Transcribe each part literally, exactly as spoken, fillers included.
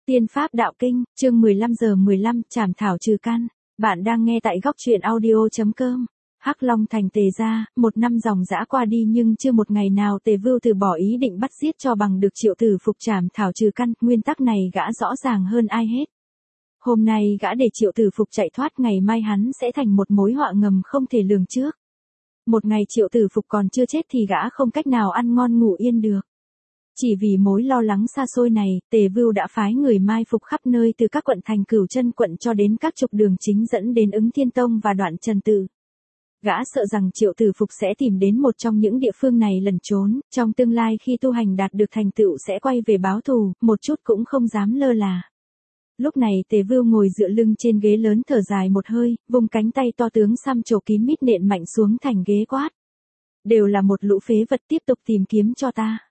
Tiên Pháp Đạo Kinh, chương mười lăm giờ mười lăm, Trảm Thảo Trừ Căn. Bạn đang nghe tại góc truyện audio.com. Hắc Long Thành Tề gia, một năm dòng dã qua đi nhưng chưa một ngày nào Tề Vưu từ bỏ ý định bắt giết cho bằng được Triệu Tử Phục trảm thảo trừ căn, nguyên tắc này gã rõ ràng hơn ai hết. Hôm nay gã để Triệu Tử Phục chạy thoát, ngày mai hắn sẽ thành một mối họa ngầm không thể lường trước. Một ngày Triệu Tử Phục còn chưa chết thì gã không cách nào ăn ngon ngủ yên được. Chỉ vì mối lo lắng xa xôi này, Tề Vưu đã phái người mai phục khắp nơi từ các quận thành Cửu Chân quận cho đến các trục đường chính dẫn đến Ứng Thiên Tông và Đoạn Trần Tự. Gã sợ rằng Triệu Tử Phục sẽ tìm đến một trong những địa phương này lẩn trốn, trong tương lai khi tu hành đạt được thành tựu sẽ quay về báo thù, một chút cũng không dám lơ là. Lúc này Tề Vưu ngồi dựa lưng trên ghế lớn thở dài một hơi, vùng cánh tay to tướng xăm trổ kín mít nện mạnh xuống thành ghế quát. Đều là một lũ phế vật, tiếp tục tìm kiếm cho ta.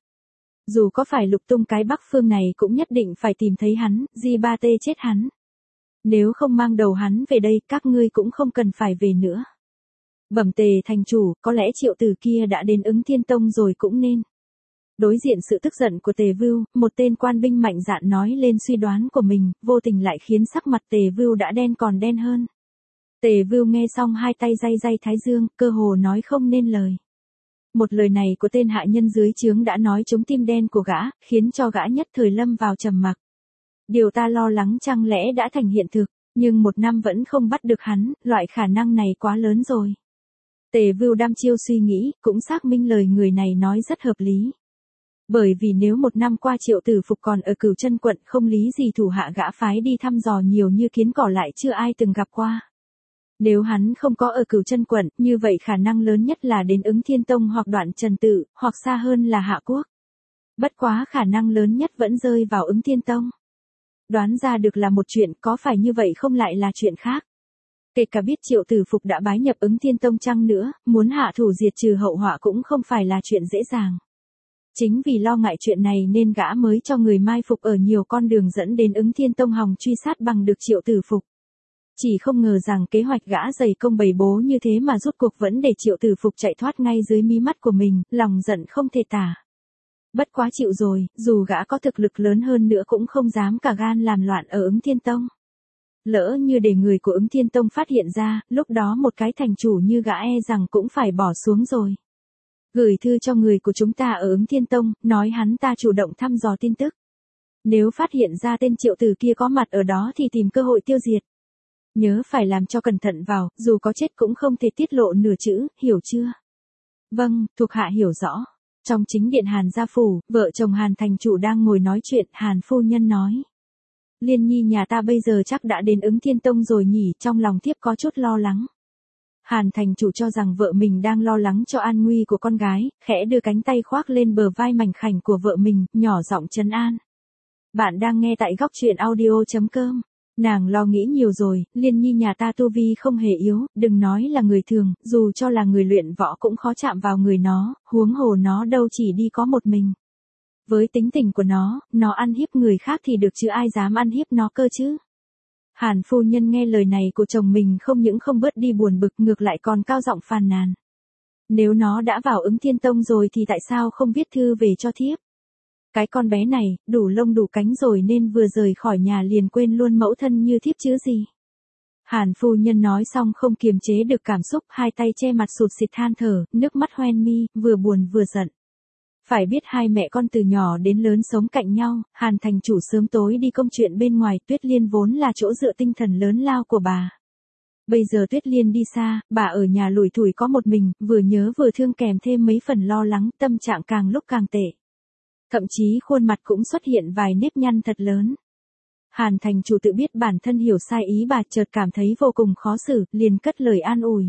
Dù có phải lục tung cái Bắc Phương này cũng nhất định phải tìm thấy hắn, Di Ba Tê chết hắn. Nếu không mang đầu hắn về đây, các ngươi cũng không cần phải về nữa. Bẩm Tề thành chủ, có lẽ Triệu Tử kia đã đến Ứng Thiên Tông rồi cũng nên. Đối diện sự tức giận của Tề Vưu, một tên quan binh mạnh dạn nói lên suy đoán của mình, vô tình lại khiến sắc mặt Tề Vưu đã đen còn đen hơn. Tề Vưu nghe xong hai tay day day thái dương, cơ hồ nói không nên lời. Một lời này của tên hạ nhân dưới trướng đã nói trúng tim đen của gã, khiến cho gã nhất thời lâm vào trầm mặc. Điều ta lo lắng chẳng lẽ đã thành hiện thực, nhưng một năm vẫn không bắt được hắn, loại khả năng này quá lớn rồi. Tề Vưu đăm chiêu suy nghĩ, cũng xác minh lời người này nói rất hợp lý. Bởi vì nếu một năm qua Triệu Tử Phục còn ở Cửu Chân quận, không lý gì thủ hạ gã phái đi thăm dò nhiều như kiến cỏ lại chưa ai từng gặp qua. Nếu hắn không có ở Cửu Chân quận, như vậy khả năng lớn nhất là đến Ứng Thiên Tông hoặc Đoạn Trần Tự, hoặc xa hơn là Hạ Quốc. Bất quá khả năng lớn nhất vẫn rơi vào Ứng Thiên Tông. Đoán ra được là một chuyện, có phải như vậy không lại là chuyện khác. Kể cả biết Triệu Tử Phục đã bái nhập Ứng Thiên Tông chăng nữa, muốn hạ thủ diệt trừ hậu họa cũng không phải là chuyện dễ dàng. Chính vì lo ngại chuyện này nên gã mới cho người mai phục ở nhiều con đường dẫn đến Ứng Thiên Tông hòng truy sát bằng được Triệu Tử Phục. Chỉ không ngờ rằng kế hoạch gã dày công bày bố như thế mà rốt cuộc vẫn để Triệu Tử Phục chạy thoát ngay dưới mí mắt của mình, lòng giận không thể tả. Bất quá chịu rồi, dù gã có thực lực lớn hơn nữa cũng không dám cả gan làm loạn ở Ứng Thiên Tông. Lỡ như để người của Ứng Thiên Tông phát hiện ra, lúc đó một cái thành chủ như gã e rằng cũng phải bỏ xuống rồi. Gửi thư cho người của chúng ta ở Ứng Thiên Tông, nói hắn ta chủ động thăm dò tin tức. Nếu phát hiện ra tên Triệu Tử kia có mặt ở đó thì tìm cơ hội tiêu diệt. Nhớ phải làm cho cẩn thận vào, dù có chết cũng không thể tiết lộ nửa chữ, hiểu chưa? Vâng, thuộc hạ hiểu rõ. Trong chính điện Hàn gia phủ, vợ chồng Hàn thành chủ đang ngồi nói chuyện, Hàn phu nhân nói. Liên nhi nhà ta bây giờ chắc đã đến Ứng Thiên Tông rồi nhỉ, trong lòng thiếp có chút lo lắng. Hàn thành chủ cho rằng vợ mình đang lo lắng cho an nguy của con gái, khẽ đưa cánh tay khoác lên bờ vai mảnh khảnh của vợ mình, nhỏ giọng trấn an. Bạn đang nghe tại góc truyện audio.com. Nàng lo nghĩ nhiều rồi, Liên nhi nhà ta tu vi không hề yếu, đừng nói là người thường, dù cho là người luyện võ cũng khó chạm vào người nó, huống hồ nó đâu chỉ đi có một mình. Với tính tình của nó, nó ăn hiếp người khác thì được chứ ai dám ăn hiếp nó cơ chứ. Hàn phu nhân nghe lời này của chồng mình không những không bớt đi buồn bực, ngược lại còn cao giọng phàn nàn. Nếu nó đã vào Ứng Thiên Tông rồi thì tại sao không viết thư về cho thiếp? Cái con bé này, đủ lông đủ cánh rồi nên vừa rời khỏi nhà liền quên luôn mẫu thân như thiếp chứ gì. Hàn phu nhân nói xong không kiềm chế được cảm xúc, hai tay che mặt sụt sịt than thở, nước mắt hoen mi, vừa buồn vừa giận. Phải biết hai mẹ con từ nhỏ đến lớn sống cạnh nhau, Hàn thành chủ sớm tối đi công chuyện bên ngoài, Tuyết Liên vốn là chỗ dựa tinh thần lớn lao của bà. Bây giờ Tuyết Liên đi xa, bà ở nhà lủi thủi có một mình, vừa nhớ vừa thương kèm thêm mấy phần lo lắng, tâm trạng càng lúc càng tệ. Thậm chí khuôn mặt cũng xuất hiện vài nếp nhăn thật lớn. Hàn thành chủ tự biết bản thân hiểu sai ý bà, chợt cảm thấy vô cùng khó xử, liền cất lời an ủi.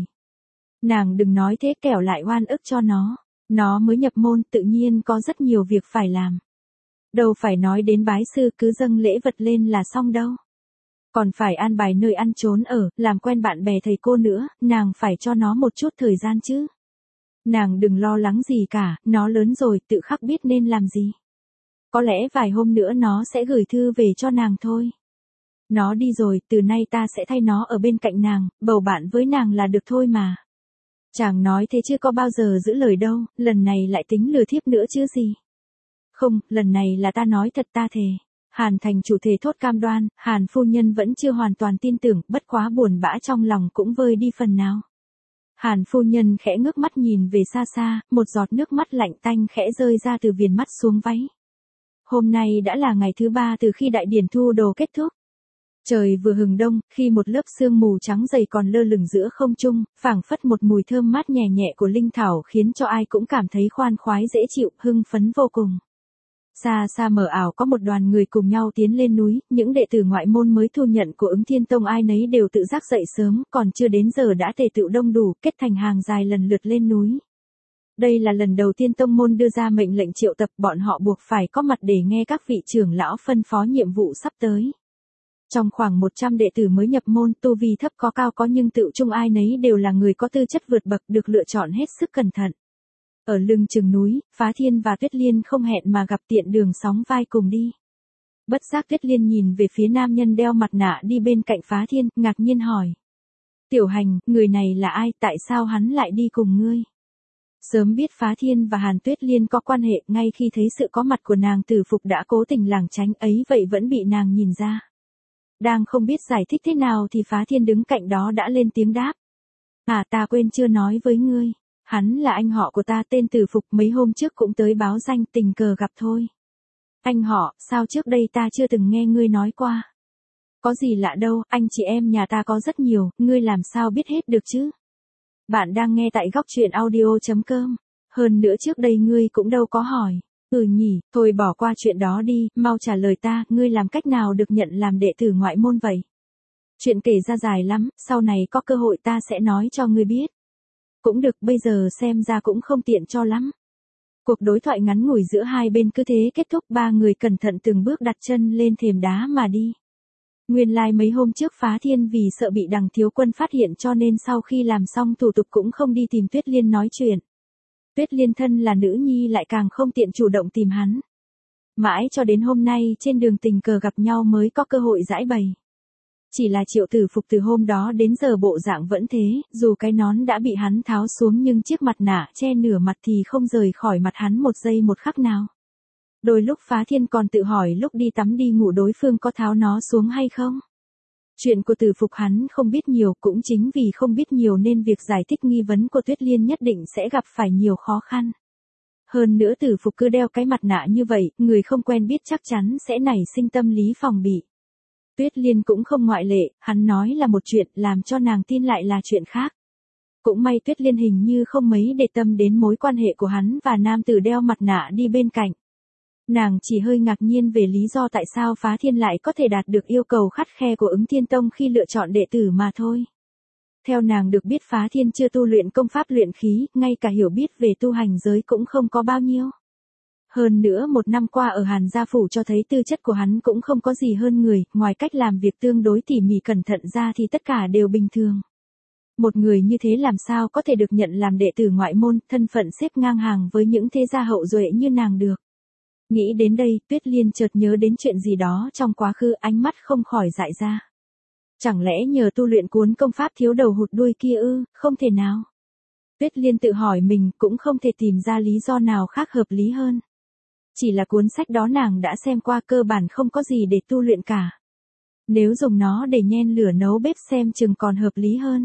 Nàng đừng nói thế, kẻo lại oan ức cho nó. Nó mới nhập môn, tự nhiên có rất nhiều việc phải làm. Đâu phải nói đến bái sư cứ dâng lễ vật lên là xong đâu. Còn phải an bài nơi ăn trốn ở, làm quen bạn bè thầy cô nữa, nàng phải cho nó một chút thời gian chứ. Nàng đừng lo lắng gì cả, nó lớn rồi, tự khắc biết nên làm gì. Có lẽ vài hôm nữa nó sẽ gửi thư về cho nàng thôi. Nó đi rồi, từ nay ta sẽ thay nó ở bên cạnh nàng, bầu bạn với nàng là được thôi mà. Chàng nói thế chứ có bao giờ giữ lời đâu, lần này lại tính lừa thiếp nữa chứ gì. Không, lần này là ta nói thật, ta thề. Hàn thành chủ thề thốt cam đoan, Hàn phu nhân vẫn chưa hoàn toàn tin tưởng, bất quá buồn bã trong lòng cũng vơi đi phần nào. Hàn phu nhân khẽ ngước mắt nhìn về xa xa, một giọt nước mắt lạnh tanh khẽ rơi ra từ viền mắt xuống váy. Hôm nay đã là ngày thứ ba từ khi đại điển thu đồ kết thúc. Trời vừa hừng đông, khi một lớp sương mù trắng dày còn lơ lửng giữa không trung, phảng phất một mùi thơm mát nhẹ nhẹ của linh thảo khiến cho ai cũng cảm thấy khoan khoái dễ chịu, hưng phấn vô cùng. Xa xa mờ ảo có một đoàn người cùng nhau tiến lên núi, những đệ tử ngoại môn mới thu nhận của Ứng Thiên Tông ai nấy đều tự giác dậy sớm, còn chưa đến giờ đã tề tựu đông đủ, kết thành hàng dài lần lượt lên núi. Đây là lần đầu tiên tông môn đưa ra mệnh lệnh triệu tập, bọn họ buộc phải có mặt để nghe các vị trưởng lão phân phó nhiệm vụ sắp tới. Trong khoảng một trăm đệ tử mới nhập môn, tu vi thấp có cao có nhưng tự chung ai nấy đều là người có tư chất vượt bậc được lựa chọn hết sức cẩn thận. Ở lưng chừng núi, Phá Thiên và Tuyết Liên không hẹn mà gặp tiện đường sóng vai cùng đi. Bất giác Tuyết Liên nhìn về phía nam nhân đeo mặt nạ đi bên cạnh Phá Thiên, ngạc nhiên hỏi. Tiểu Hành, người này là ai, tại sao hắn lại đi cùng ngươi? Sớm biết Phá Thiên và Hàn Tuyết Liên có quan hệ, ngay khi thấy sự có mặt của nàng Tử Phục đã cố tình lảng tránh ấy vậy vẫn bị nàng nhìn ra. Đang không biết giải thích thế nào thì Phá Thiên đứng cạnh đó đã lên tiếng đáp. À ta quên chưa nói với ngươi. Hắn là anh họ của ta tên Tử Phục, mấy hôm trước cũng tới báo danh, tình cờ gặp thôi. Anh họ, sao trước đây ta chưa từng nghe ngươi nói qua? Có gì lạ đâu, anh chị em nhà ta có rất nhiều, ngươi làm sao biết hết được chứ? Bạn đang nghe tại góc truyện audio chấm com. Hơn nữa trước đây ngươi cũng đâu có hỏi. Ừ nhỉ, thôi bỏ qua chuyện đó đi, mau trả lời ta, ngươi làm cách nào được nhận làm đệ tử ngoại môn vậy? Chuyện kể ra dài lắm, sau này có cơ hội ta sẽ nói cho ngươi biết. Cũng được, bây giờ xem ra cũng không tiện cho lắm. Cuộc đối thoại ngắn ngủi giữa hai bên cứ thế kết thúc, ba người cẩn thận từng bước đặt chân lên thềm đá mà đi. Nguyên lai like mấy hôm trước Phá Thiên vì sợ bị Đằng Thiếu Quân phát hiện cho nên sau khi làm xong thủ tục cũng không đi tìm Tuyết Liên nói chuyện. Tuyết Liên thân là nữ nhi lại càng không tiện chủ động tìm hắn. Mãi cho đến hôm nay trên đường tình cờ gặp nhau mới có cơ hội giãi bày. Chỉ là Triệu Tử Phục từ hôm đó đến giờ bộ dạng vẫn thế, dù cái nón đã bị hắn tháo xuống nhưng chiếc mặt nạ che nửa mặt thì không rời khỏi mặt hắn một giây một khắc nào. Đôi lúc Phá Thiên còn tự hỏi lúc đi tắm đi ngủ đối phương có tháo nó xuống hay không. Chuyện của Tử Phục hắn không biết nhiều, cũng chính vì không biết nhiều nên việc giải thích nghi vấn của Tuyết Liên nhất định sẽ gặp phải nhiều khó khăn. Hơn nữa Tử Phục cứ đeo cái mặt nạ như vậy, người không quen biết chắc chắn sẽ nảy sinh tâm lý phòng bị. Tuyết Liên cũng không ngoại lệ, hắn nói là một chuyện, làm cho nàng tin lại là chuyện khác. Cũng may Tuyết Liên hình như không mấy để tâm đến mối quan hệ của hắn và nam tử đeo mặt nạ đi bên cạnh. Nàng chỉ hơi ngạc nhiên về lý do tại sao Phá Thiên lại có thể đạt được yêu cầu khắt khe của Ứng Thiên Tông khi lựa chọn đệ tử mà thôi. Theo nàng được biết Phá Thiên chưa tu luyện công pháp luyện khí, ngay cả hiểu biết về tu hành giới cũng không có bao nhiêu. Hơn nữa một năm qua ở Hàn Gia Phủ cho thấy tư chất của hắn cũng không có gì hơn người, ngoài cách làm việc tương đối tỉ mỉ cẩn thận ra thì tất cả đều bình thường. Một người như thế làm sao có thể được nhận làm đệ tử ngoại môn, thân phận xếp ngang hàng với những thế gia hậu duệ như nàng được. Nghĩ đến đây, Tuyết Liên chợt nhớ đến chuyện gì đó trong quá khứ, ánh mắt không khỏi dại ra. Chẳng lẽ nhờ tu luyện cuốn công pháp thiếu đầu hụt đuôi kia ư, không thể nào. Tuyết Liên tự hỏi mình cũng không thể tìm ra lý do nào khác hợp lý hơn. Chỉ là cuốn sách đó nàng đã xem qua cơ bản không có gì để tu luyện cả. Nếu dùng nó để nhen lửa nấu bếp xem chừng còn hợp lý hơn.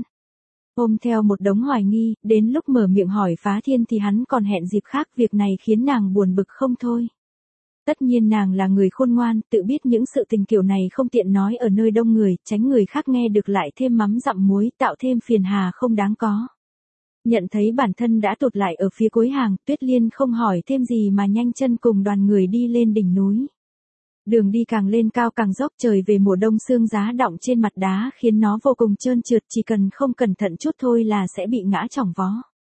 Ôm theo một đống hoài nghi, đến lúc mở miệng hỏi Phá Thiên thì hắn còn hẹn dịp khác, việc này khiến nàng buồn bực không thôi. Tất nhiên nàng là người khôn ngoan, tự biết những sự tình kiểu này không tiện nói ở nơi đông người, tránh người khác nghe được lại thêm mắm dặm muối, tạo thêm phiền hà không đáng có. Nhận thấy bản thân đã tụt lại ở phía cuối hàng, Tuyết Liên không hỏi thêm gì mà nhanh chân cùng đoàn người đi lên đỉnh núi. Đường đi càng lên cao càng dốc, trời về mùa đông sương giá đọng trên mặt đá khiến nó vô cùng trơn trượt, chỉ cần không cẩn thận chút thôi là sẽ bị ngã chỏng vó.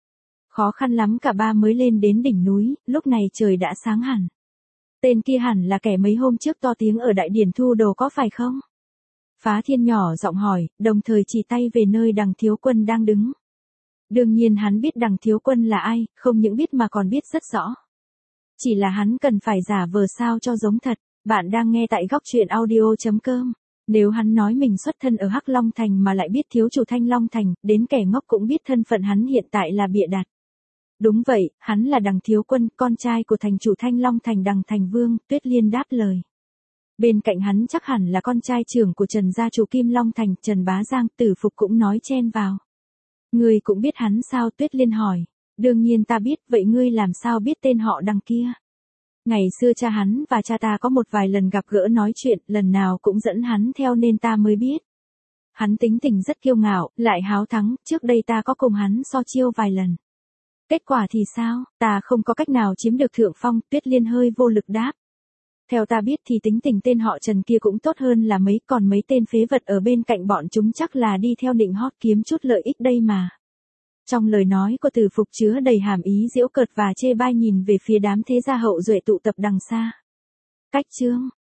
Khó khăn lắm cả ba mới lên đến đỉnh núi, lúc này trời đã sáng hẳn. Tên kia hẳn là kẻ mấy hôm trước to tiếng ở đại điển thu đồ có phải không? Phá Thiên nhỏ giọng hỏi, đồng thời chỉ tay về nơi Đằng Thiếu Quân đang đứng. Đương nhiên hắn biết Đằng Thiếu Quân là ai, không những biết mà còn biết rất rõ. Chỉ là hắn cần phải giả vờ sao cho giống thật. Bạn đang nghe tại góc truyện audio chấm com. Nếu hắn nói mình xuất thân ở Hắc Long Thành mà lại biết thiếu chủ Thanh Long Thành, đến kẻ ngốc cũng biết thân phận hắn hiện tại là bịa đặt. Đúng vậy, hắn là Đằng Thiếu Quân, con trai của thành chủ Thanh Long Thành Đằng Thành Vương, Tuyết Liên đáp lời. Bên cạnh hắn chắc hẳn là con trai trưởng của Trần gia chủ Kim Long Thành, Trần Bá Giang. Tử Phục cũng nói chen vào. Ngươi cũng biết hắn sao? Tuyết Liên hỏi. Đương nhiên ta biết, vậy ngươi làm sao biết tên họ Đằng kia? Ngày xưa cha hắn và cha ta có một vài lần gặp gỡ nói chuyện, lần nào cũng dẫn hắn theo nên ta mới biết. Hắn tính tình rất kiêu ngạo, lại háo thắng, trước đây ta có cùng hắn so chiêu vài lần. Kết quả thì sao? Ta không có cách nào chiếm được thượng phong. Tuyết Liên hơi vô lực đáp. Theo ta biết thì tính tình tên họ Trần kia cũng tốt hơn là mấy, còn mấy tên phế vật ở bên cạnh bọn chúng chắc là đi theo định hót kiếm chút lợi ích đây mà. Trong lời nói của Tử Phục chứa đầy hàm ý giễu cợt và chê bai, nhìn về phía đám thế gia hậu duệ tụ tập đằng xa. Cách chương